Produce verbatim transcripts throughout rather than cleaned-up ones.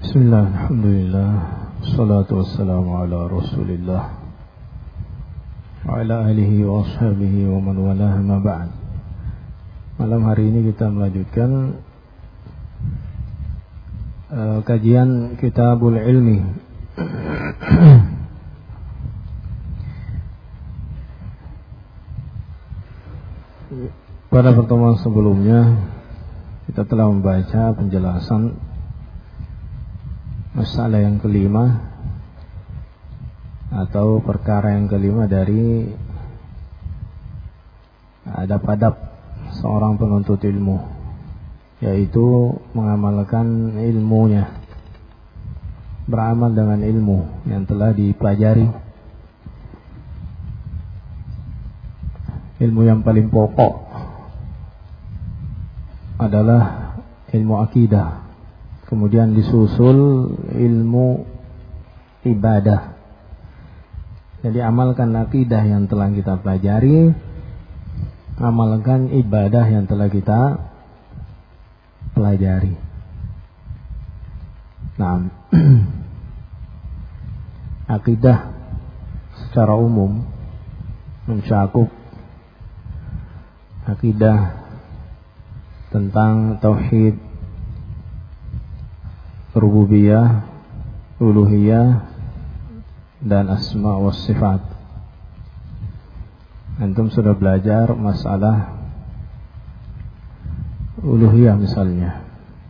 Bismillah, alhamdulillah, salatu wassalamu ala rasulillah wa ala alihi wa ashabihi wa man walah ma ba'd. Malam hari ini kita melanjutkan uh, kajian Kitabul Ilmi. Pada pertemuan sebelumnya kita telah membaca penjelasan masalah yang kelima atau perkara yang kelima dari adab-adab seorang penuntut ilmu, yaitu mengamalkan ilmunya, beramal dengan ilmu yang telah dipelajari. Ilmu yang paling pokok adalah ilmu akidah, kemudian disusul ilmu ibadah. Jadi amalkan akidah yang telah kita pelajari, amalkan ibadah yang telah kita pelajari. Nah, akidah secara umum mencakup akidah tentang tauhid rububiyah, uluhiyah, dan asma wa sifat. Antum sudah belajar masalah uluhiyah misalnya,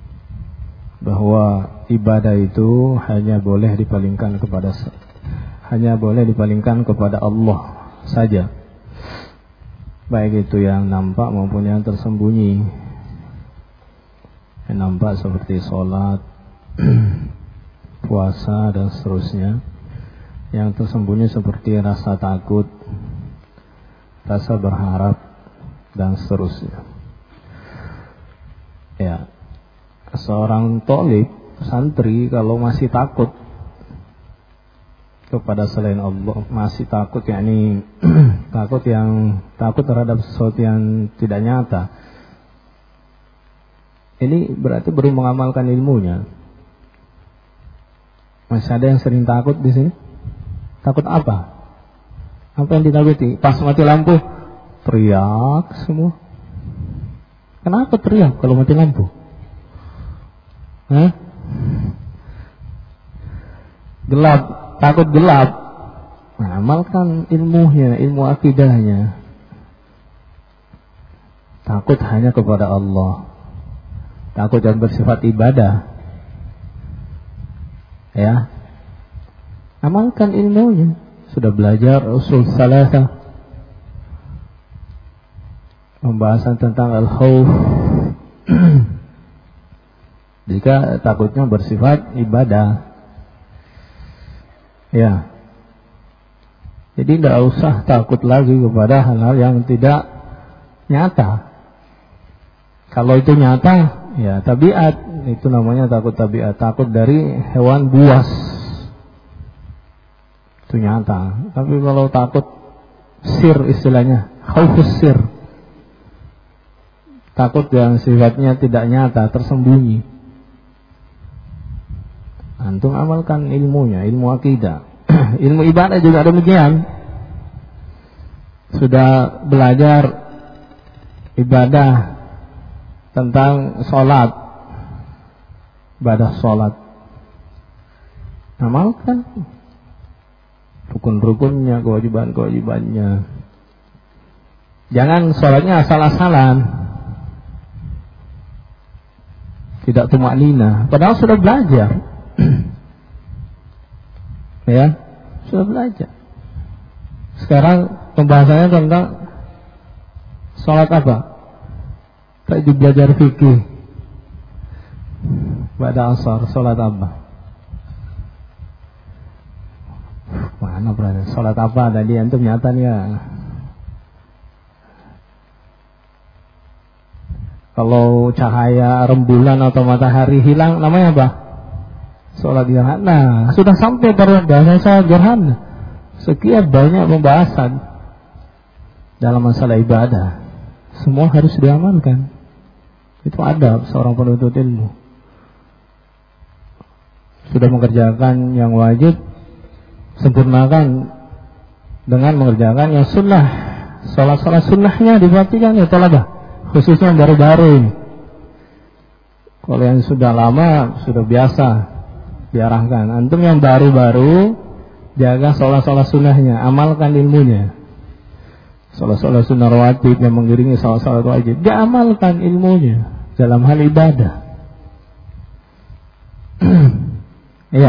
bahwa ibadah itu hanya boleh dipalingkan kepada hanya boleh dipalingkan kepada Allah saja, baik itu yang nampak maupun yang tersembunyi. Yang nampak seperti sholat, puasa dan seterusnya. Yang tersembunyi seperti rasa takut, rasa berharap dan seterusnya. Ya, seorang thalib, santri, kalau masih takut kepada selain Allah, masih takut, yakni takut yang takut terhadap sesuatu yang tidak nyata, ini berarti baru mengamalkan ilmunya. Masih ada yang sering takut di sini? Takut apa? Apa yang ditakuti? Pas mati lampu teriak semua. Kenapa teriak kalau mati lampu? Hah? Gelap, takut gelap. Nah, amalkan ilmunya, ilmu akidahnya. Takut hanya kepada Allah. Takut yang bersifat ibadah. Ya, amalkan ilmunya. Sudah belajar usul salasah, pembahasan tentang al-khauf. Jika takutnya bersifat ibadah, ya, jadi tidak usah takut lagi kepada hal-hal yang tidak nyata. Kalau itu nyata, ya tabiat, itu namanya takut tabiat, takut dari hewan buas, itu nyata. Tapi kalau takut sir, istilahnya khaufus sir, takut yang sifatnya tidak nyata, tersembunyi, antum amalkan ilmunya, ilmu akidah. Ilmu ibadah juga demikian. Sudah belajar ibadah tentang sholat, ibadah sholat, amalkan rukun-rukunnya, kewajiban-kewajibannya. Jangan sholatnya asal-asalan, tidak tumaknina, padahal sudah belajar. Ya, sudah belajar. Sekarang pembahasannya tentang sholat apa? Tadi belajar fikih pada asar, sholat apa? Mana berarti? Sholat apa tadi? Antum nyata nih ya? Kalau cahaya rembulan atau matahari hilang, namanya apa? Sholat gerhana. Nah, sudah sampai pada bahasa gerhana. Sekian banyak pembahasan dalam masalah ibadah. Semua harus diamalkan. Itu adab seorang penuntut ilmu. sudah mengerjakan yang wajib, sempurnakan dengan mengerjakan yang sunnah. Salat-salat sunnahnya diperhatikan ya talabah, khususnya yang baru-baru ini. Kalau yang sudah lama, sudah biasa diarahkan. Antum yang baru-baru, jaga salat-salat sunnahnya, amalkan ilmunya. Salat-salat sunnah rawatib yang mengiringi salat-salat wajib, diamalkan ilmunya dalam hal ibadah. Iya.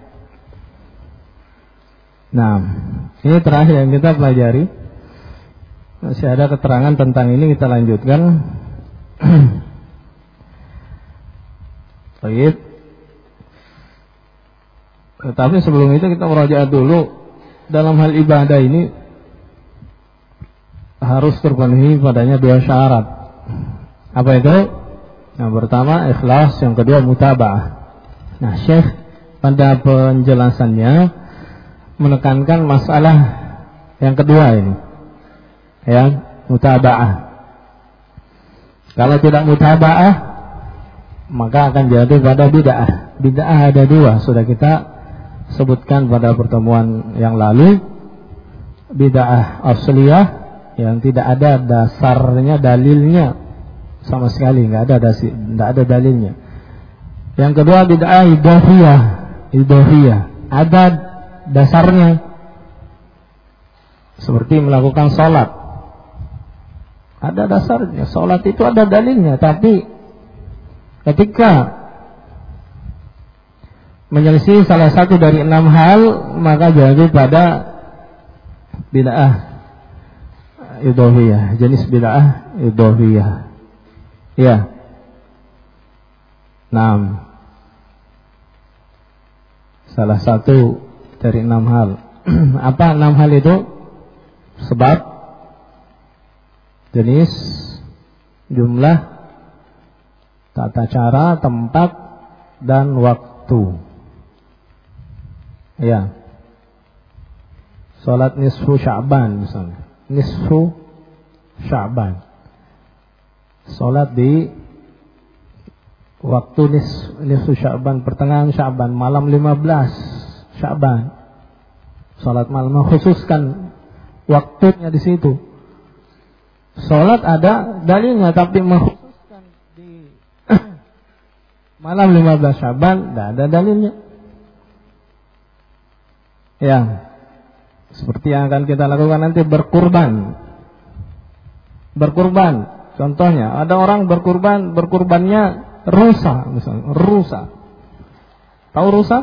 Nah, ini terakhir yang kita pelajari. Masih ada keterangan tentang ini, kita lanjutkan. Baik. Tetapi sebelum itu kita merajaah dulu dalam hal ibadah ini harus terpenuhi padanya dua syarat. Apa itu? Yang pertama ikhlas, yang kedua mutaba'ah. Nah, Syekh pada penjelasannya menekankan masalah yang kedua ini, ya, mutaba'ah. Kalau tidak mutaba'ah, maka akan jatuh pada bid'ah. Bid'ah ada dua, sudah kita sebutkan pada pertemuan yang lalu. Bid'ah asliyah yang tidak ada dasarnya, dalilnya sama sekali, nggak ada dasi, nggak ada dalilnya. Yang kedua bid'ah idhofiyah, idhofiyah ada dasarnya, seperti melakukan sholat, ada dasarnya, sholat itu ada dalilnya, tapi ketika menyelisih salah satu dari enam hal, maka jatuh pada bid'ah idhofiyah, jenis bid'ah idhofiyah. Ya. Enam. Salah satu dari enam hal. Apa enam hal itu? Sebab, jenis, jumlah, tata cara, tempat, dan waktu. Ya. Salat nisfu Sya'ban misalnya. Nisfu Sya'ban. Salat di waktu nis, nisfu Sya'ban, pertengahan Sya'ban, malam lima belas Sya'ban. Salat malam, mengkhususkan waktunya di situ. Salat ada dalilnya, tapi mengkhususkan di malam lima belas Sya'ban tidak ada dalilnya. Ya, seperti yang akan kita lakukan nanti, berkurban. Berkurban. Contohnya, ada orang berkurban, berkurbannya rusa, misalnya, rusa. Tahu rusa?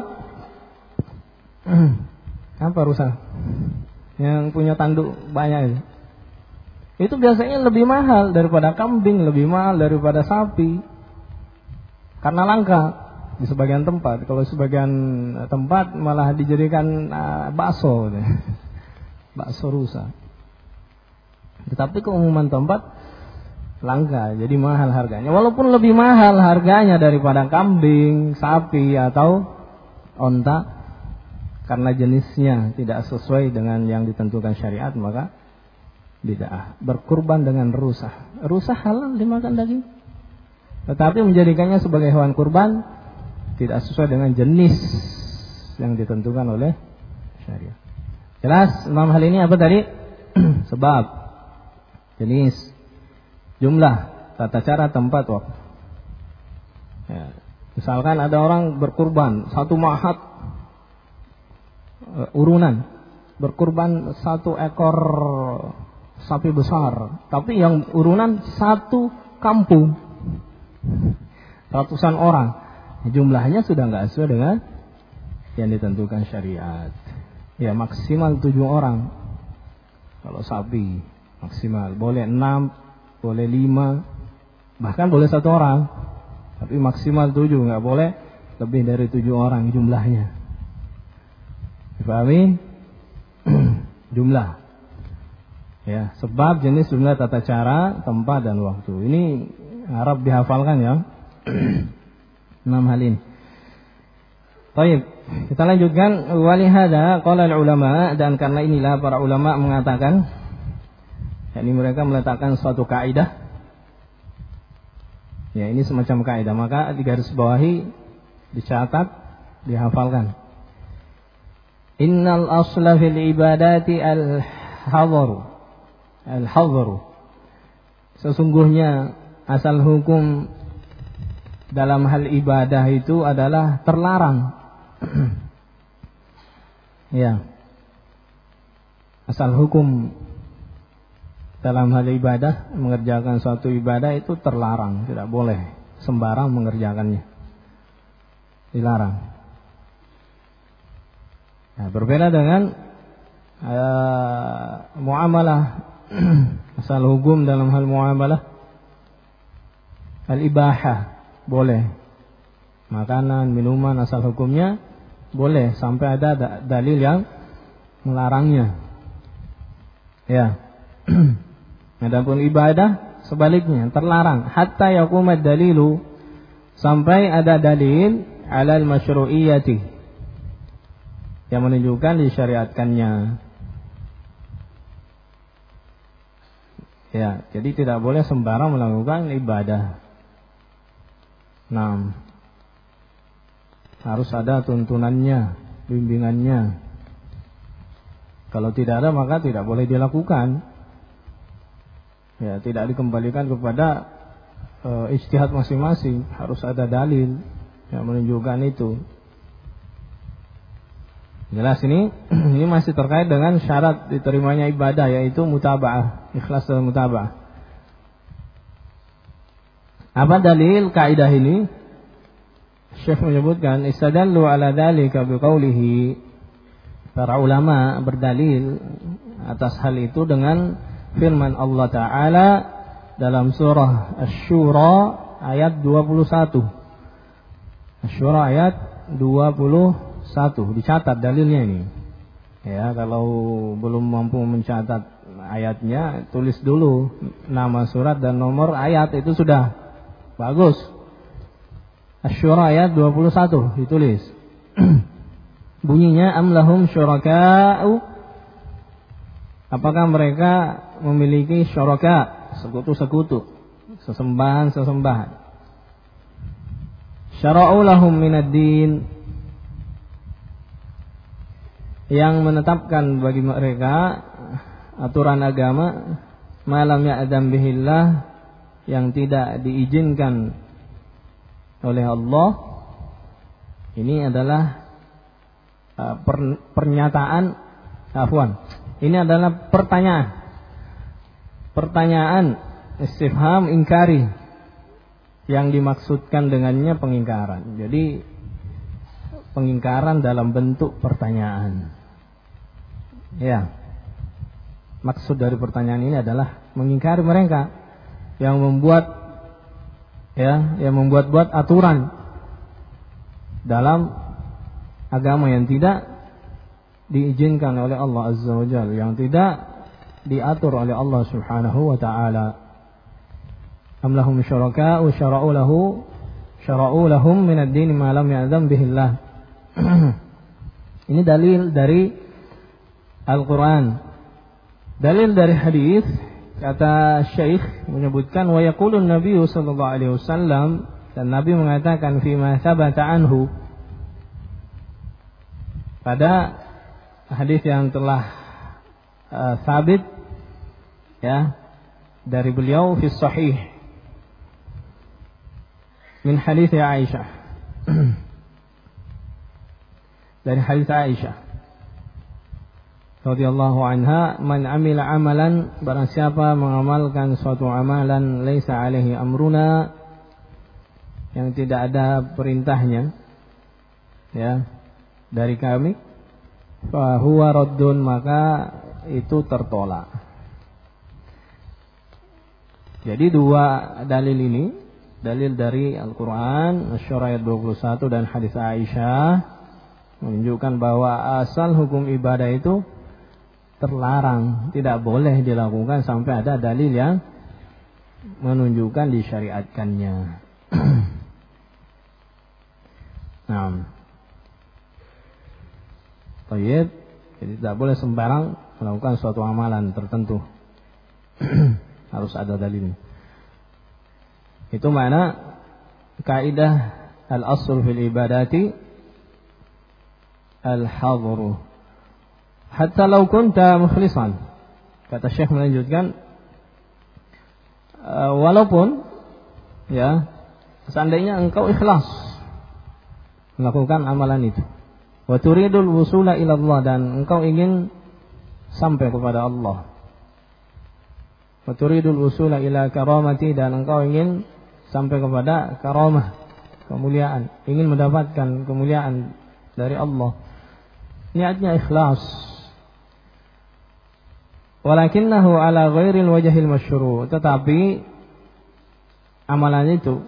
Apa rusa? Yang punya tanduk banyak itu. Itu biasanya lebih mahal daripada kambing, lebih mahal daripada sapi. Karena langka di sebagian tempat. Kalau sebagian tempat malah dijadikan uh, bakso, bakso rusa. Tetapi keumuman tempat langka, jadi mahal harganya. Walaupun lebih mahal harganya daripada kambing, sapi atau onta, karena jenisnya tidak sesuai dengan yang ditentukan syariat, maka bid'ah. Berkurban dengan rusa. Rusa halal dimakan daging, tetapi menjadikannya sebagai hewan kurban tidak sesuai dengan jenis yang ditentukan oleh syariat. Jelas enam hal ini apa tadi? Sebab, jenis, jumlah, tata cara, tempat, waktu. Ya. Misalkan ada orang berkurban satu mahat uh, urunan, berkurban satu ekor sapi besar, tapi yang urunan satu kampung, ratusan orang, jumlahnya sudah nggak sesuai dengan yang ditentukan syariat. Ya, maksimal tujuh orang kalau sapi, maksimal boleh enam, boleh lima, bahkan boleh satu orang, tapi maksimal tujuh, nggak boleh lebih dari tujuh orang jumlahnya. Dipahami? Jumlah. Ya, sebab, jenis, jumlah, tata cara, tempat, dan waktu. Ini harap dihafalkan ya. Enam hal ini. Baik, kita lanjutkan. Walihada qala ulama, dan karena inilah para ulama mengatakan, yakni mereka meletakkan suatu kaidah. Ya, ini semacam kaidah, maka di garis bawahi dicatat dihafalkan. Innal asla fil ibadati al-hadharu. Al-hadharu. Sesungguhnya asal hukum dalam hal ibadah itu adalah terlarang. Ya. Asal hukum dalam hal ibadah, mengerjakan suatu ibadah itu terlarang, tidak boleh sembarang mengerjakannya. Dilarang. Nah, berbeda dengan uh, muamalah. Asal hukum dalam hal muamalah al-ibahah, boleh. Makanan, minuman asal hukumnya boleh sampai ada da- dalil yang melarangnya. Ya. Adapun ibadah sebaliknya terlarang, hatta yaqumad dalilu, sampai ada dalil alal masyru'iyyati yang menunjukkan disyariatkannya. Ya, jadi tidak boleh sembarang melakukan ibadah. Nah, harus ada tuntunannya, bimbingannya. Kalau tidak ada maka tidak boleh dilakukan. Ya, tidak dikembalikan kepada e, ijtihad masing-masing. Harus ada dalil yang menunjukkan itu. Jelas ini, ini masih terkait dengan syarat diterimanya ibadah, yaitu mutaba'ah, ikhlas dalam mutaba'ah. Apa dalil kaidah ini? Syekh menyebutkan istadallu ala dzalika biqaulihi, para ulama berdalil atas hal itu dengan firman Allah Ta'ala dalam surah Asy-Syura ayat dua puluh satu. Asy-Syura ayat dua puluh satu, dicatat dalilnya ini. Ya, kalau belum mampu mencatat ayatnya, tulis dulu nama surat dan nomor ayat, itu sudah bagus. Asy-Syura ayat dua puluh satu ditulis. Bunyinya am lahum syuraka'u, apakah mereka memiliki syuraka, sekutu-sekutu, sesembahan-sesembahan. Syara'u lahum minad din, yang menetapkan bagi mereka aturan agama, malam ya'dam bihillah, yang tidak diizinkan oleh Allah. Ini adalah uh, per, pernyataan afwan. Ini adalah pertanyaan. Pertanyaan istifham ingkari, yang dimaksudkan dengannya pengingkaran. Jadi pengingkaran dalam bentuk pertanyaan. Ya, maksud dari pertanyaan ini adalah mengingkari mereka yang membuat ya, yang membuat-buat aturan dalam agama yang tidak diizinkan oleh Allah Azza wa Jalla, yang tidak diatur oleh Allah Subhanahu wa taala. Am lahum syuraka'u syara'u lahu syara'u lahum min ad-din ma lam ya'zam bihi Allah. Ini dalil dari Al-Quran. Dalil dari hadis, kata Syekh menyebutkan wa yaqulun Nabi sallallahu alaihi wasallam, dan Nabi mengatakan fima sabata anhu, pada hadis yang telah uh, sabit ya dari beliau fi sahih min hadis Aisyah. Dari hadis Aisyah radhiyallahu anha, man amila amalan, barang siapa mengamalkan suatu amalan, laisa alaihi amruna, yang tidak ada perintahnya ya dari kami, fa huwa raddun, maka itu tertolak. Jadi dua dalil ini, dalil dari Al-Quran Asy-Syura ayat dua puluh satu dan hadis Aisyah, menunjukkan bahwa asal hukum ibadah itu terlarang, tidak boleh dilakukan sampai ada dalil yang menunjukkan disyariatkannya. Nah, baik, jadi tidak boleh sembarang melakukan suatu amalan tertentu. Harus ada dalilnya. Itu makna kaidah al-asl fil ibadati al-hadru. Hatta law kunta mukhlishan. Kata Syekh melanjutkan, uh, walaupun ya seandainya engkau ikhlas melakukan amalan itu, wa turidul wusula ila Allah, dan engkau ingin sampai kepada Allah, wa turidul wusula ila karamati, dan engkau ingin sampai kepada karamah, kemuliaan, ingin mendapatkan kemuliaan dari Allah, niatnya ikhlas. Walakinnahu ala ghairil wajhil masyru', tetapi amalan itu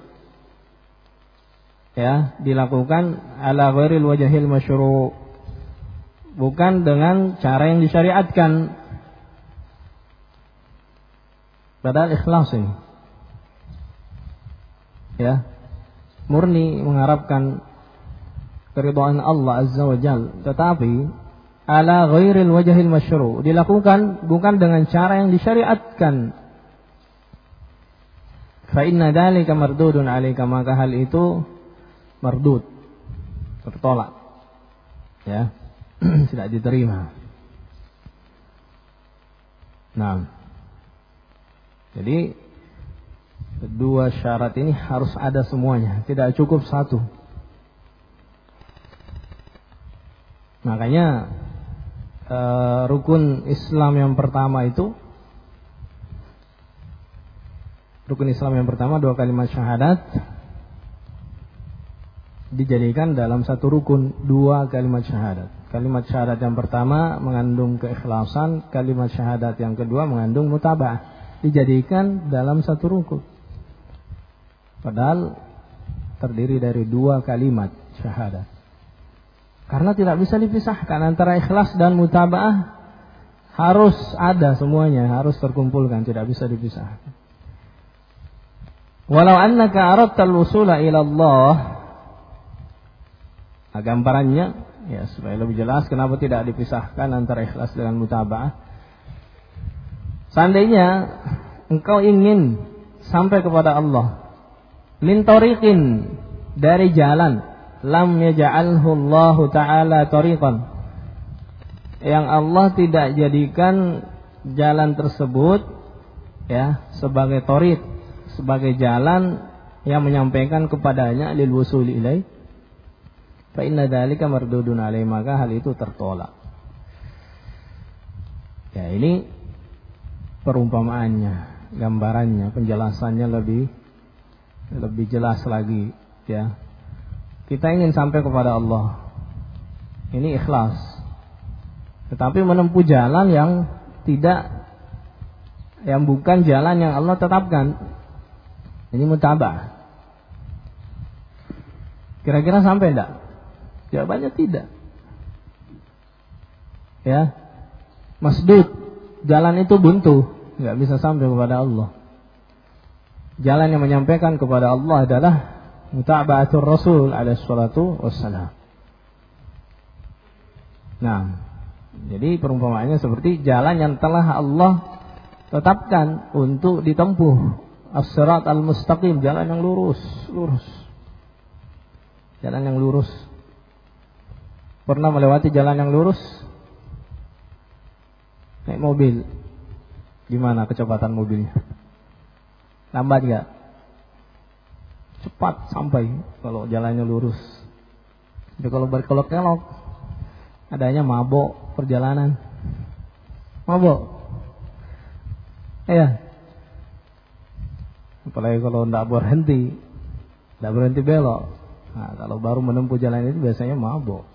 ya dilakukan ala ghairil wajhil masyru', bukan dengan cara yang disyariatkan. Padahal ikhlas ini ya, murni mengharapkan keridhaan Allah Azza wa Jalla, tetapi ala ghairil wajhil masyru', dilakukan bukan dengan cara yang disyariatkan. Fa inna dzalika mardudun 'alaika, maka hal itu mardud, tertolak ya, tidak diterima. Nah, jadi kedua syarat ini harus ada semuanya, tidak cukup satu. Makanya Uh, rukun Islam yang pertama itu, rukun Islam yang pertama dua kalimat syahadat dijadikan dalam satu rukun, dua kalimat syahadat. Kalimat syahadat yang pertama mengandung keikhlasan, kalimat syahadat yang kedua mengandung mutaba'ah, dijadikan dalam satu rukun. Padahal terdiri dari dua kalimat syahadat. Karena tidak bisa dipisahkan antara ikhlas dan mutaba'ah, harus ada semuanya, harus terkumpulkan, tidak bisa dipisahkan. Walau annaka aradtal wusula ila Allah, nah, gambarannya ya supaya lebih jelas kenapa tidak dipisahkan antara ikhlas dengan mutaba'ah. Seandainya engkau ingin sampai kepada Allah min tariqin, dari jalan, lam yaj'alhu Allah Ta'ala tariqan, yang Allah tidak jadikan jalan tersebut ya sebagai tariq, sebagai jalan yang menyampaikan kepadanya lil wusul ilai, fa inna dzalika mardudun alaihi, maka hal itu tertolak. Ya, ini perumpamaannya, gambarannya, penjelasannya lebih lebih jelas lagi ya. Kita ingin sampai kepada Allah, ini ikhlas, tetapi menempuh jalan yang tidak, yang bukan jalan yang Allah tetapkan, ini mutaba'ah. Kira-kira sampai tidak? Jawabannya tidak. Ya, masdud, jalan itu buntu, nggak bisa sampai kepada Allah. Jalan yang menyampaikan kepada Allah adalah mutaba'atul Rasul alaihi salatu wassalam. Nah, jadi perumpamaannya seperti jalan yang telah Allah tetapkan untuk ditempuh, as-sirat al-mustaqim, jalan yang lurus, lurus. Jalan yang lurus. Pernah melewati jalan yang lurus? Naik mobil, gimana kecepatan mobilnya? Lambat enggak? Cepat sampai kalau jalannya lurus. Tapi kalau berkelok-kelok, adanya mabok perjalanan. Mabok. Iya. Apalagi kalau tidak berhenti, tidak berhenti belok. Nah, kalau baru menempuh jalan itu biasanya mabok.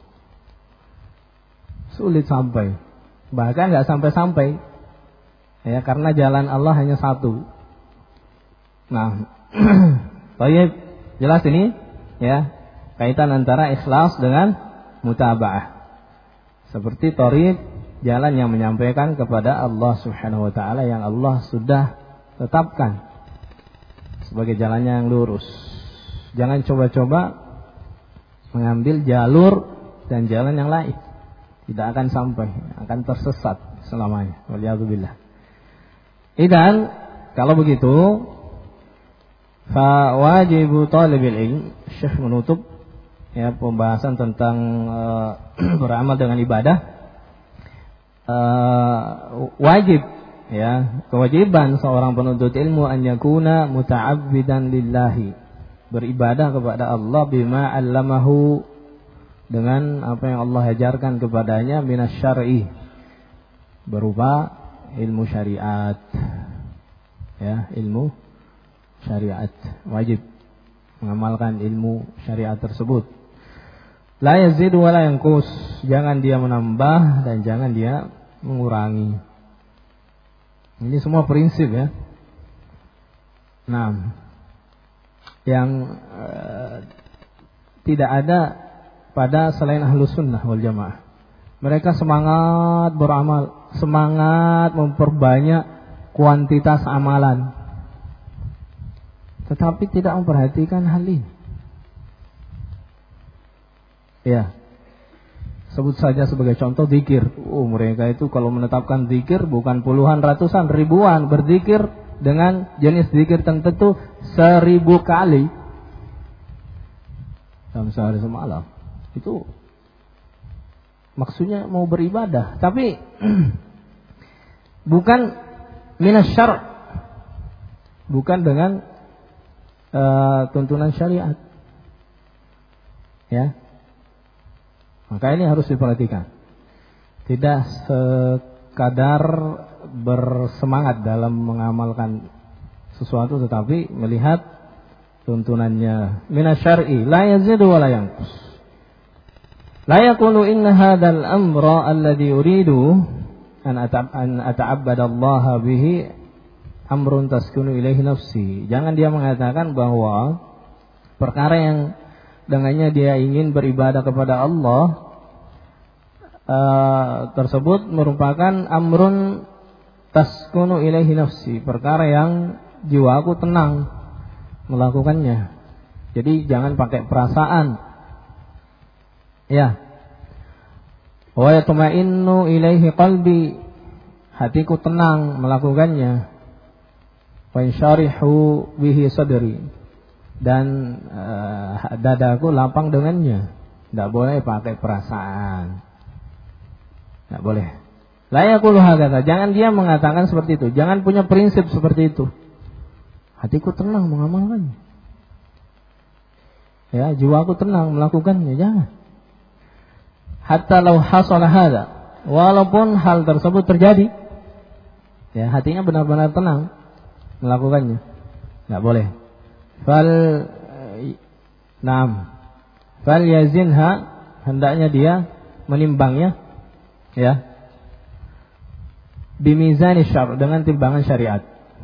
Sulit sampai. Bahkan nggak sampai-sampai. Ya, karena jalan Allah hanya satu. Nah, baik, jelas ini ya, kaitan antara ikhlas dengan mutaba'ah. Seperti thariq, jalan yang menyampaikan kepada Allah Subhanahu wa taala yang Allah sudah tetapkan sebagai jalannya yang lurus. Jangan coba-coba mengambil jalur dan jalan yang lain. Tidak akan sampai, akan tersesat selamanya. Waliyadzubillah. Idan, kalau begitu, fa wajibu talibil ilm, Syekh menutup ya pembahasan tentang uh, beramal dengan ibadah, uh, wajib ya, kewajiban seorang penuntut ilmu an yakuna muta'abbidan lillahi, beribadah kepada Allah bima 'allamahu, dengan apa yang Allah ajarkan kepadanya minasyar'i, berupa ilmu syariat. Ya, ilmu syariat, wajib mengamalkan ilmu syariat tersebut. La yazidu wa la yanqus, jangan dia menambah dan jangan dia mengurangi. Ini semua prinsip ya. Nah, yang uh, tidak ada pada selain Ahlus Sunnah wal Jamaah. Mereka semangat beramal, semangat memperbanyak kuantitas amalan, tetapi tidak memperhatikan hal ini. Ya, sebut saja sebagai contoh zikir. Oh, mereka itu kalau menetapkan zikir bukan puluhan, ratusan, ribuan, berzikir dengan jenis zikir tertentu seribu kali dalam sehari semalam. Itu maksudnya mau beribadah, tapi bukan minas syar', bukan dengan uh, tuntunan syariat. Ya. Maka ini harus diperhatikan. Tidak sekadar bersemangat dalam mengamalkan sesuatu, tetapi melihat tuntunannya. Minas syar'i la yazidu wa la yanqus. La yaqulu inna hadzal amra alladhi uridu an ata'abbada Allah bihi amrun taskunu ilaihi nafsi. Jangan dia mengatakan bahwa perkara yang dengannya dia ingin beribadah kepada Allah uh, tersebut merupakan amrun taskunu ilaihi nafsi, perkara yang jiwaku tenang melakukannya. Jadi jangan pakai perasaan. Ya. Wa yatma'innu ilaihi qalbi, hatiku tenang melakukannya. Wa insyarihu bihi sadri, dan uh, dadaku lapang dengannya. Tidak boleh pakai perasaan. Tidak boleh. La yaqulu hakadha, jangan dia mengatakan seperti itu. Jangan punya prinsip seperti itu. Hatiku tenang mengamalkannya. Ya, jiwaku tenang melakukannya, jangan. Hatta law hasala hadza, walaupun hal tersebut terjadi, ya hatinya benar-benar tenang melakukannya, enggak boleh. Fal Naam. Fal yazinha, hendaknya dia menimbangnya, ya, bimizani syar', dengan timbangan syariat.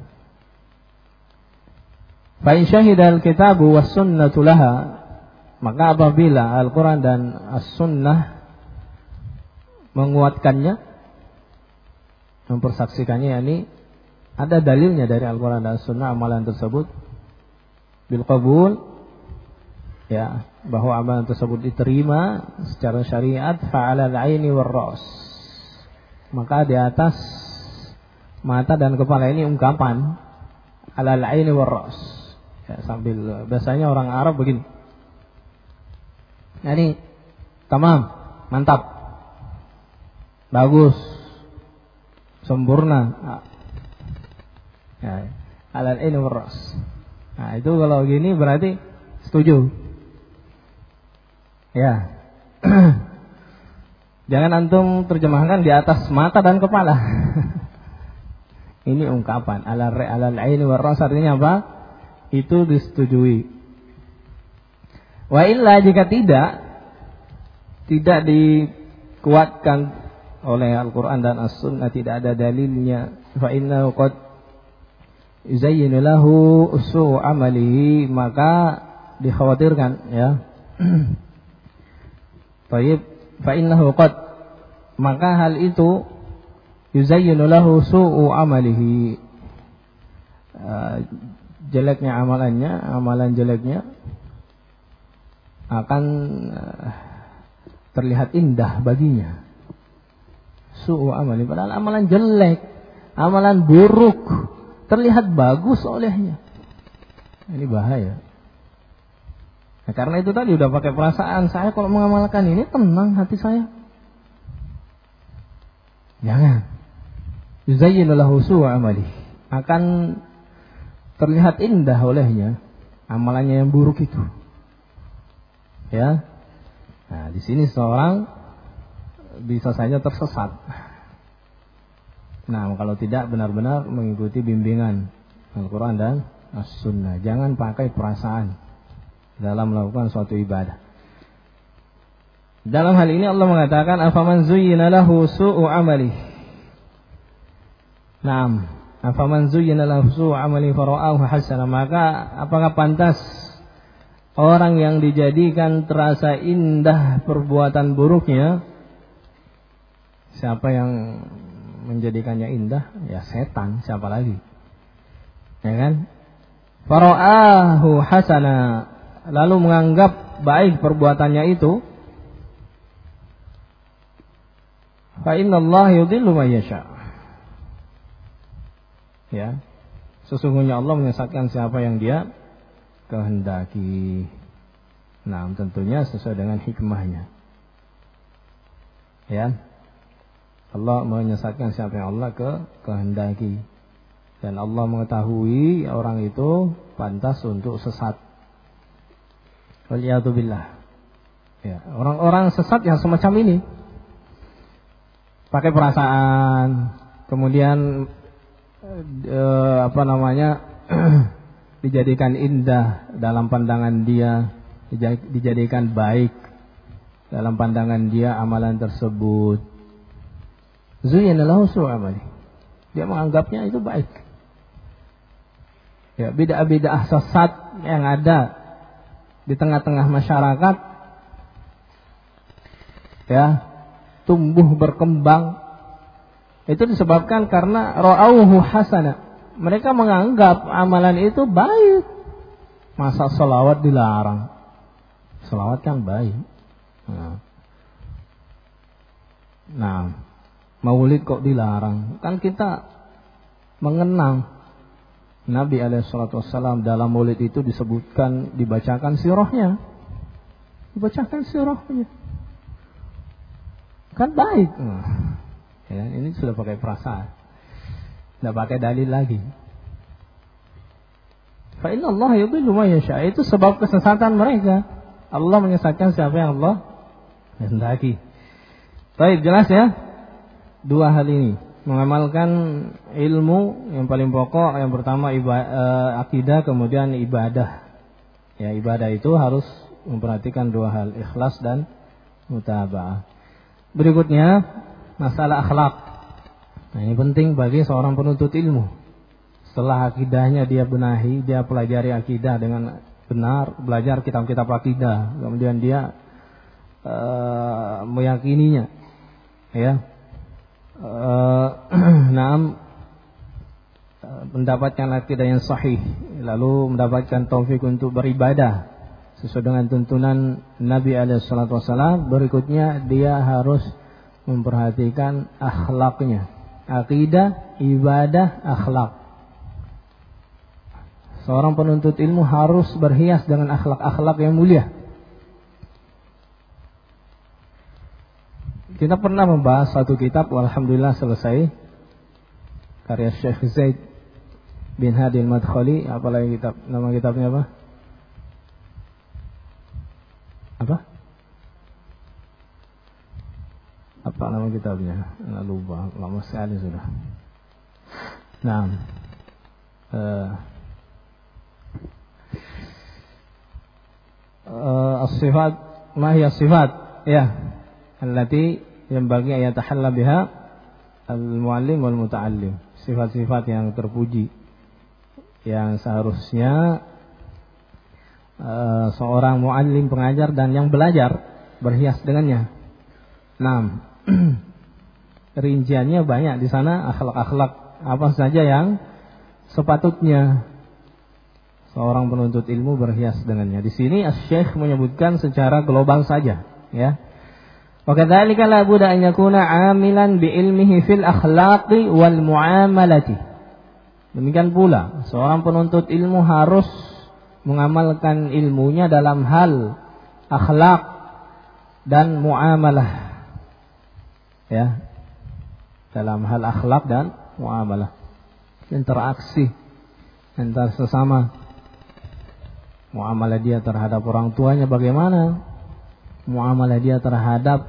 Fa in syahida al-kitabu was sunnatu laha, maka apabila Al-Quran dan As-Sunnah menguatkannya, mempersaksikannya, yakni ada dalilnya dari Al-Quran dan As-Sunnah amalan tersebut, bil qabul, ya, bahwa amalan tersebut diterima secara syariat, fa'ala al-aini war ra's, maka di atas mata dan kepala ini ungkapan ala al-aini war ra's, ya, sambil biasanya orang Arab begini, yani tamam, mantap, bagus, sempurna, ya, alal ini meros. Nah, itu kalau gini berarti setuju. Ya. Jangan antum terjemahkan di atas mata dan kepala. Ini ungkapan alal alal ini meros, artinya apa? Itu disetujui. Wa illa, jika tidak tidak dikuatkan oleh Al-Quran dan As-Sunnah, tidak ada dalilnya, fa innahu qad yuzayyinu lahu usu'u amalihi, maka dikhawatirkan, ya. Baik, fa innahu qad, maka hal itu yuzayyinu lahu su'u amalihi, uh, jeleknya amalannya, amalan jeleknya akan uh, terlihat indah baginya. Su'u amali, padahal amalan jelek, amalan buruk terlihat bagus olehnya. Ini bahaya. Nah, karena itu tadi udah pakai perasaan, saya kalau mengamalkan ini tenang hati saya. Jangan. Yuzayyinu lahu su'u amali. Akan terlihat indah olehnya amalannya yang buruk itu. Ya. Nah, di sini seorang bisa saja tersesat. Nah, kalau tidak benar-benar mengikuti bimbingan Al-Quran dan As-Sunnah. Jangan pakai perasaan dalam melakukan suatu ibadah. Dalam hal ini Allah mengatakan, afaman zuyyina lahu su'u amali. Naam, afaman zuyyina lahu su'u amali fara'ahu hasana. Maka apakah pantas orang yang dijadikan terasa indah perbuatan buruknya? Siapa yang menjadikannya indah? Ya setan, siapa lagi? Ya kan? Fara'ahu hasana, lalu menganggap baik perbuatannya itu. Fa innallaha yudhillu man yasha. Ya. Sesungguhnya Allah menyesatkan siapa yang Dia kehendaki. Nah, tentunya sesuai dengan hikmahnya. Ya. Allah menyesatkan siapa yang Allah ke kehendaki. Dan Allah mengetahui orang itu pantas untuk sesat. Waliyadzubillah. Ya, orang-orang sesat yang semacam ini pakai perasaan, kemudian eh, apa namanya dijadikan indah dalam pandangan dia, dijadikan baik dalam pandangan dia amalan tersebut. Zuyyina lahu su'u amali. Dia menganggapnya itu baik. Ya, bid'ah-bid'ah sesat yang ada di tengah-tengah masyarakat, ya, tumbuh berkembang, itu disebabkan karena ra'auhu hasana. Mereka menganggap amalan itu baik. Masa selawat dilarang? Selawat kan baik. Nah, nah maulid kok dilarang? Kan kita mengenang Nabi alaihi salatu wassalam. Dalam maulid itu disebutkan, dibacakan sirahnya. Dibacakan sirahnya. Kan baik. Nah, ya, ini sudah pakai perasaan. Tidak pakai dalil lagi. Fa inna Allah yudhillu man yasha. Itu sebab kesesatan mereka. Allah menyesatkan siapa yang Allah kehendaki. Baik, jelas ya? Dua hal ini. Mengamalkan ilmu yang paling pokok, yang pertama ibadah, eh, akidah, kemudian ibadah. Ya, ibadah itu harus memperhatikan dua hal, ikhlas dan mutaba'ah. Berikutnya masalah akhlak. Nah, ini penting bagi seorang penuntut ilmu. Setelah akidahnya dia benahi, dia pelajari akidah dengan benar, belajar kitab-kitab akidah, kemudian dia uh, meyakininya, ya. Uh, Naam, mendapatkan akidah yang sahih, lalu mendapatkan taufik untuk beribadah sesuai dengan tuntunan Nabi alaihi salatu wasallam. Berikutnya dia harus memperhatikan akhlaknya, akidah, ibadah, akhlak. Seorang penuntut ilmu harus berhias dengan akhlak-akhlak yang mulia. Kita pernah membahas satu kitab, alhamdulillah selesai, karya Syekh Zaid bin Hadi al-Madkhali. Apalagi kitab, nama kitabnya apa? Apa? Apa nama kitabnya? Nggak lupa, lama sekali sudah. Nah, uh, uh, as-sifat, ma hiya as-sifat? Ya, allati yanbaghi an yatahalla biha al-muallim wal muta'allim. Sifat-sifat yang terpuji yang seharusnya uh, seorang muallim, pengajar, dan yang belajar berhias dengannya. Nah, rinciannya banyak di sana, akhlak-akhlak apa saja yang sepatutnya seorang penuntut ilmu berhias dengannya. Di sini Asy-Syaikh menyebutkan secara global saja, ya. Wa kadzalika la budda an yakuna 'amilan bi ilmihi fil akhlaqi wal muamalati. Demikian pula seorang penuntut ilmu harus mengamalkan ilmunya dalam hal akhlak dan muamalah. Ya. Dalam hal akhlak dan muamalah. Interaksi antar sesama. Muamalah dia terhadap orang tuanya bagaimana? Muamalah dia terhadap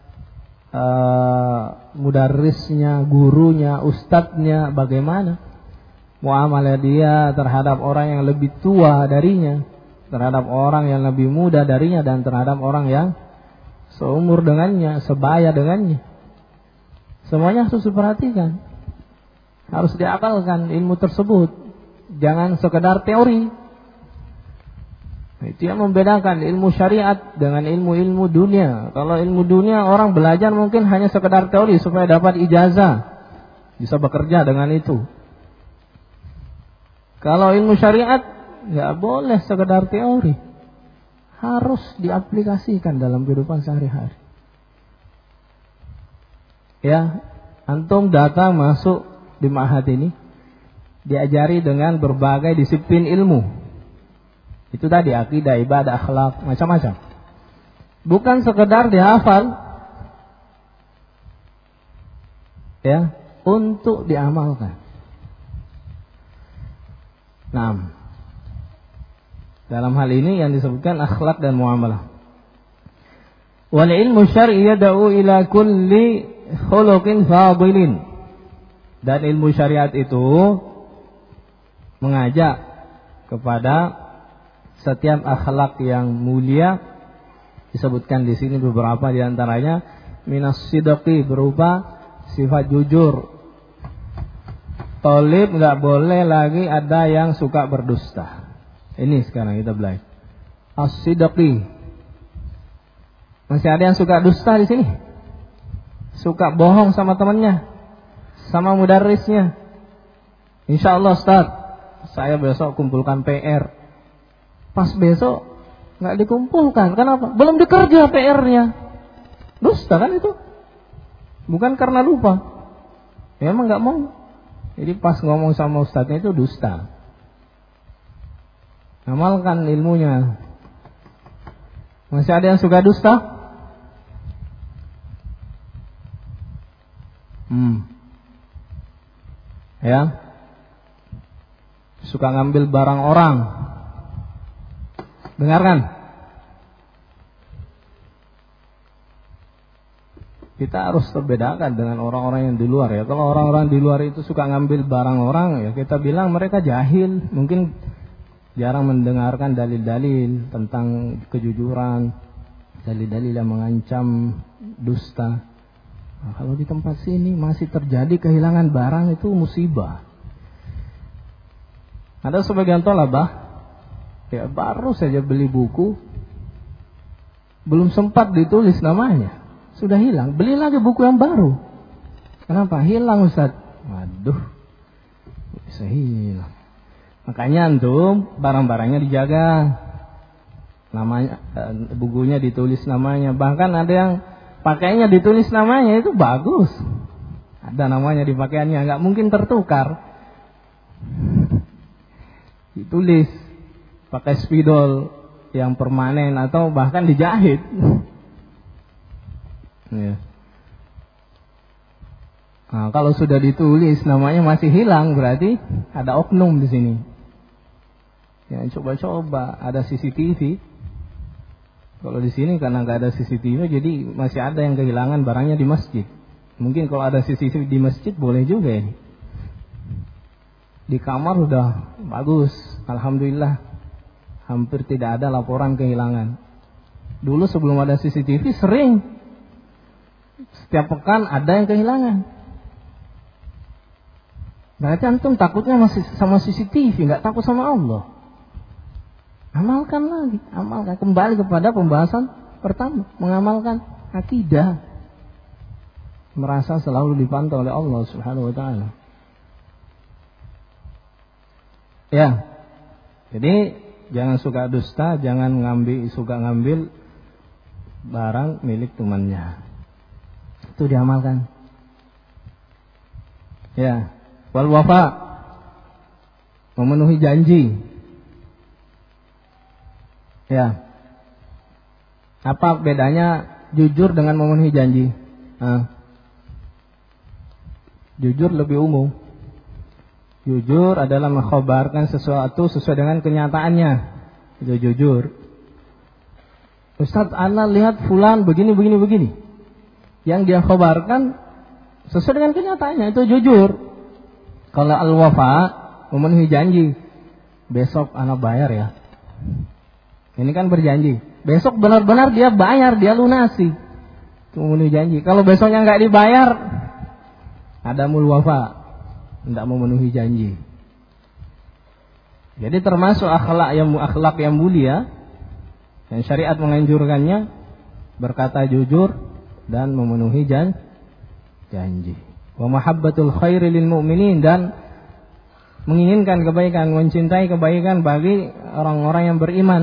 uh, mudarrisnya, gurunya, ustadznya bagaimana? Muamalah dia terhadap orang yang lebih tua darinya, terhadap orang yang lebih muda darinya, dan terhadap orang yang seumur dengannya, sebaya dengannya. Semuanya harus diperhatikan, harus diakalkan ilmu tersebut. Jangan sekedar teori. Itu yang membedakan ilmu syariat dengan ilmu-ilmu dunia. Kalau ilmu dunia orang belajar mungkin hanya sekedar teori supaya dapat ijazah, bisa bekerja dengan itu. Kalau ilmu syariat nggak boleh sekedar teori, harus diaplikasikan dalam kehidupan sehari-hari. Ya, antum datang masuk di ma'had ini, diajari dengan berbagai disiplin ilmu. Itu tadi akidah, ibadah, akhlak, macam-macam. Bukan sekedar dihafal, ya, untuk diamalkan. Nah, dalam hal ini yang disebutkan akhlak dan muamalah. Wal ilmu syar'i yad'u ila kulli khuluqin fadilin. Dan ilmu syariat itu mengajak kepada setiap akhlak yang mulia. Disebutkan di sini beberapa di antaranya minas sidqi, berupa sifat jujur. Tolib nggak boleh lagi ada yang suka berdusta. Ini sekarang kita belajar. As-sidqi. Masih ada yang suka dusta di sini? Suka bohong sama temannya, sama mudarrisnya. Insya Allah Ustaz, saya besok kumpulkan P R. Pas besok nggak dikumpulkan. Kenapa? Belum dikerja P R-nya. Dusta kan itu? Bukan karena lupa. Ya, emang nggak mau. Jadi pas ngomong sama ustadznya itu dusta. Amalkan ilmunya. Masih ada yang suka dusta? Hmm. Ya. Suka ngambil barang orang. Dengarkan. Kita harus terbedakan dengan orang-orang yang di luar ya. Kalau orang-orang di luar itu suka ngambil barang orang, ya kita bilang mereka jahil, mungkin jarang mendengarkan dalil-dalil tentang kejujuran, dalil-dalil yang mengancam dusta. Nah, kalau di tempat sini masih terjadi kehilangan barang, itu musibah. Ada sebagian thalabah ya baru saja beli buku, belum sempat ditulis namanya, sudah hilang, beli lagi buku yang baru. Kenapa? Hilang Ustaz. Waduh, bisa hilang. Makanya antum barang-barangnya dijaga, namanya, bukunya ditulis namanya. Bahkan ada yang pakainya ditulis namanya, itu bagus. Ada namanya di pakaiannya, nggak mungkin tertukar. Ditulis pakai spidol yang permanen atau bahkan dijahit. Ya. Nah, kalau sudah ditulis namanya masih hilang, berarti ada oknum di sini. Ya, coba-coba ada C C T V. Kalau di sini karena nggak ada C C T V, jadi masih ada yang kehilangan barangnya di masjid. Mungkin kalau ada C C T V di masjid boleh juga ini. Di kamar sudah bagus, alhamdulillah, hampir tidak ada laporan kehilangan. Dulu sebelum ada C C T V sering. Setiap pekan ada yang kehilangan. Berarti antum takutnya masih sama C C T V, nggak takut sama Allah. Amalkan lagi, amalkan kembali kepada pembahasan pertama, mengamalkan akidah. Merasa selalu dipantau oleh Allah Subhanahu wa taala. Ya. Jadi jangan suka dusta, jangan ngambil suka ngambil barang milik temannya. Itu diamalkan. Ya, wal wafa, memenuhi janji. Ya. Apa bedanya jujur dengan memenuhi janji? Nah. Jujur lebih umum. Jujur adalah mengkhabarkan sesuatu sesuai dengan kenyataannya. Itu jujur. Ustaz, ana lihat fulan begini begini begini. Yang dia khabarkan sesuai dengan kenyataannya, itu jujur. Kalau al-wafa, memenuhi janji. Besok ana bayar ya. Ini kan berjanji. Besok benar-benar dia bayar, dia lunasi. Itu memenuhi janji. Kalau besoknya nggak dibayar, adamul wafa, tidak memenuhi janji. Jadi termasuk akhlak yang akhlak yang mulia, yang syariat menganjurkannya, berkata jujur dan memenuhi jan, janji. Wa mahabbatul khairi lil mu'minin, dan menginginkan kebaikan, mencintai kebaikan bagi orang-orang yang beriman.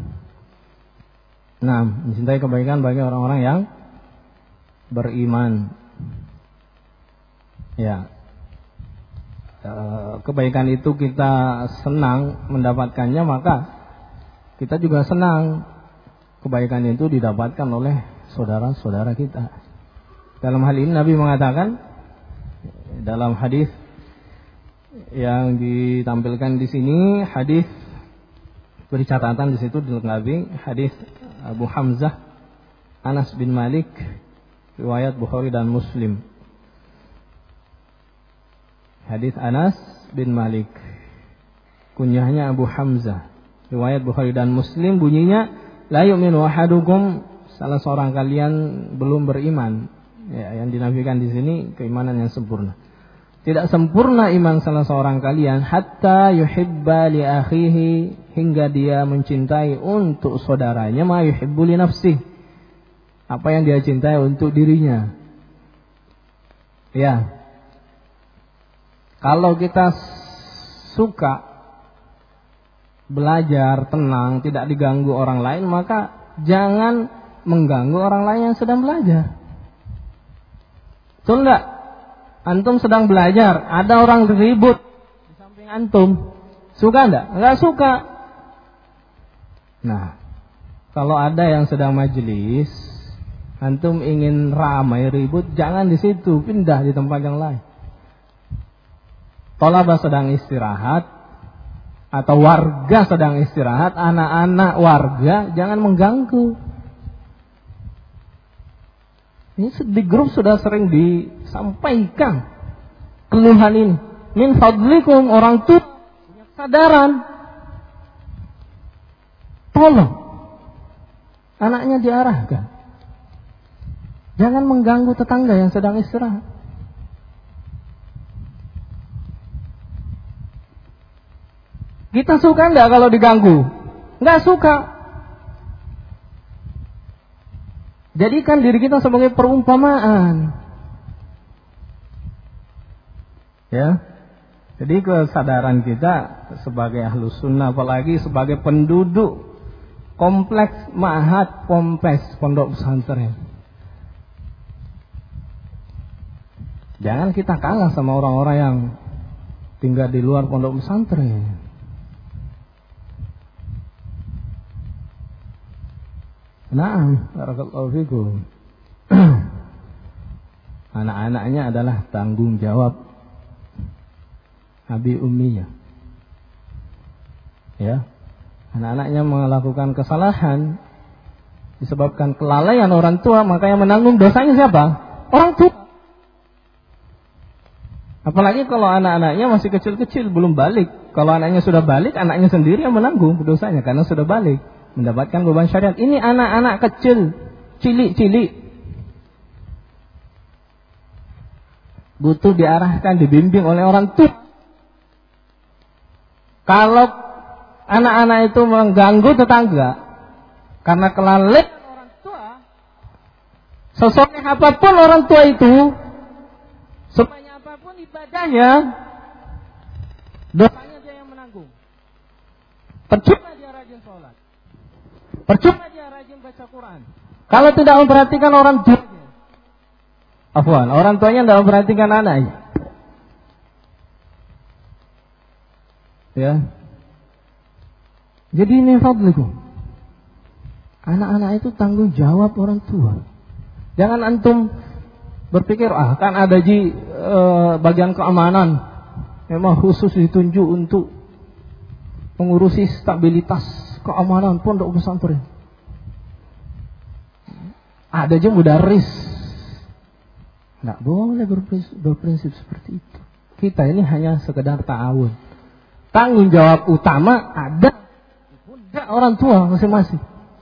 Nah, mencintai kebaikan bagi orang-orang yang beriman. Ya, kebaikan itu kita senang mendapatkannya, maka kita juga senang kebaikan itu didapatkan oleh saudara-saudara kita. Dalam hal ini Nabi mengatakan dalam hadis yang ditampilkan di sini, hadis beri catatan di situ dilengkapi, hadis Abu Hamzah Anas bin Malik, riwayat Bukhari dan Muslim. Hadis Anas bin Malik, kunyahnya Abu Hamzah, riwayat Bukhari dan Muslim, bunyinya la yu'minu ahadukum, salah seorang kalian belum beriman. Ya, yang dinafikan di sini keimanan yang sempurna. Tidak sempurna iman salah seorang kalian hatta yuhibba li akhihi, hingga dia mencintai untuk saudaranya ma yuhibbu li nafsihi, apa yang dia cintai untuk dirinya. Ya. Kalau kita suka belajar tenang, tidak diganggu orang lain, maka jangan mengganggu orang lain yang sedang belajar. Betul enggak? Antum sedang belajar, ada orang ribut di samping antum. Suka enggak? Enggak suka. Nah, kalau ada yang sedang majelis, antum ingin ramai ribut, jangan di situ, pindah di tempat yang lain. Thalabah sedang istirahat, atau warga sedang istirahat, anak-anak warga jangan mengganggu. Ini di grup sudah sering disampaikan keluhan ini. Min fadlikum, orang tua punya kesadaran, tolong anaknya diarahkan, jangan mengganggu tetangga yang sedang istirahat. Kita suka enggak kalau diganggu? Enggak suka. Jadikan diri kita sebagai perumpamaan. Ya. Jadi kesadaran kita sebagai ahlus sunnah, apalagi sebagai penduduk kompleks Ma'had Pompes Pondok Pesantren, jangan kita kalah sama orang-orang yang tinggal di luar pondok pesantren. Naam, barakallahu fikum. Anak-anaknya adalah tanggung jawab abi ummiyah. Ya. Anak-anaknya melakukan kesalahan disebabkan kelalaian orang tua, maka yang menanggung dosanya siapa? Orang tua. Apalagi kalau anak-anaknya masih kecil-kecil, belum balik. Kalau anaknya sudah balik, anaknya sendiri yang menanggung dosanya karena sudah balik, mendapatkan beban syariat. Ini anak-anak kecil, cilik-cilik, butuh diarahkan, dibimbing oleh orang tua. Kalau anak-anak itu mengganggu tetangga karena kelalaian orang tua, sesoleh apapun orang tua itu, sebanyak apapun ibadahnya, dosanya dia yang menanggung. Percuma dia rajin sholat, percuma dia rajin baca Quran, kalau tidak memperhatikan orang tuanya. Afwan, orang tuanya tidak memperhatikan anaknya. Ya. Jadi ini fadlikum. Anak-anak itu tanggung jawab orang tua. Jangan antum berpikir, ah kan ada ji e, bagian keamanan memang khusus ditunjuk untuk mengurusi stabilitas keamanan pondok pesantren. Ada aja mudaris. Nggak boleh berprinsip, berprinsip seperti itu. Kita ini hanya sekedar ta'awun. Tanggung jawab utama ada pada orang tua masing-masing.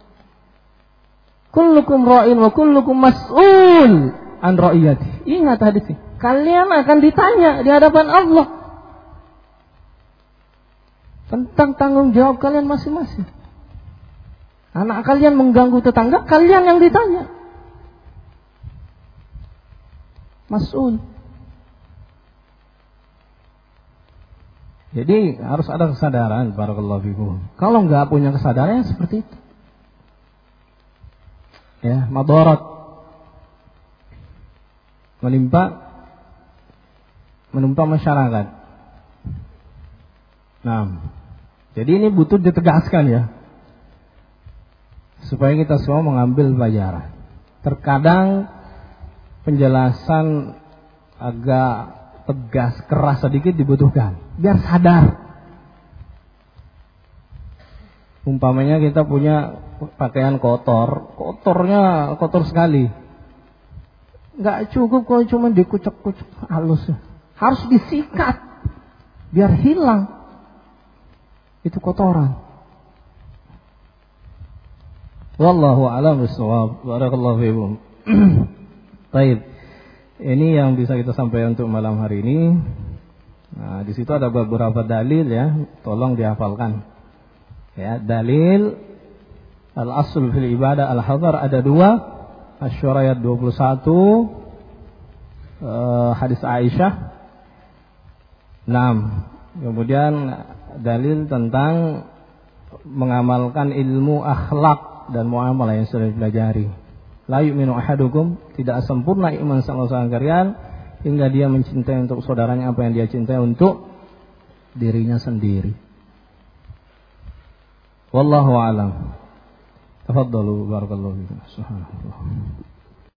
Kullukum ra'in wa kullukum mas'ul an ra'iyati. Ingat hadis ini. Kalian akan ditanya di hadapan Allah tentang tanggung jawab kalian masing-masing. Anak kalian mengganggu tetangga, kalian yang ditanya. Mas'ul. Jadi harus ada kesadaran, barakallahu fikum. Kalau enggak punya kesadaran ya seperti itu. Ya, madarat menimpa menimpa masyarakat. Nah, jadi ini butuh ditegaskan ya. Supaya kita semua mengambil pelajaran. Terkadang penjelasan agak tegas, keras sedikit dibutuhkan biar sadar. Umpamanya kita punya pakaian kotor, kotornya kotor sekali. Enggak cukup kalau cuma dikucek-kucek halus. Harus disikat biar hilang itu kotoran. Wallahu a'lam bishawab. Barakallahu fiikum. Baik. Ini yang bisa kita sampaikan untuk malam hari ini. Nah, di situ ada beberapa dalil ya, tolong dihafalkan. Ya, dalil al-asl fil ibadah al-hadar ada dua, Asy-Syura ayat dua puluh satu, uh, hadis Aisyah. enam. Kemudian dalil tentang mengamalkan ilmu akhlak dan muamalah yang sudah dipelajari. La yu'minu ahadukum, tidak sempurna iman salah seorang kalian hingga dia mencintai untuk saudaranya apa yang dia cintai untuk dirinya sendiri. Wallahu a'lam. Tafadhalu barakallahu fiikum. Subhanallah.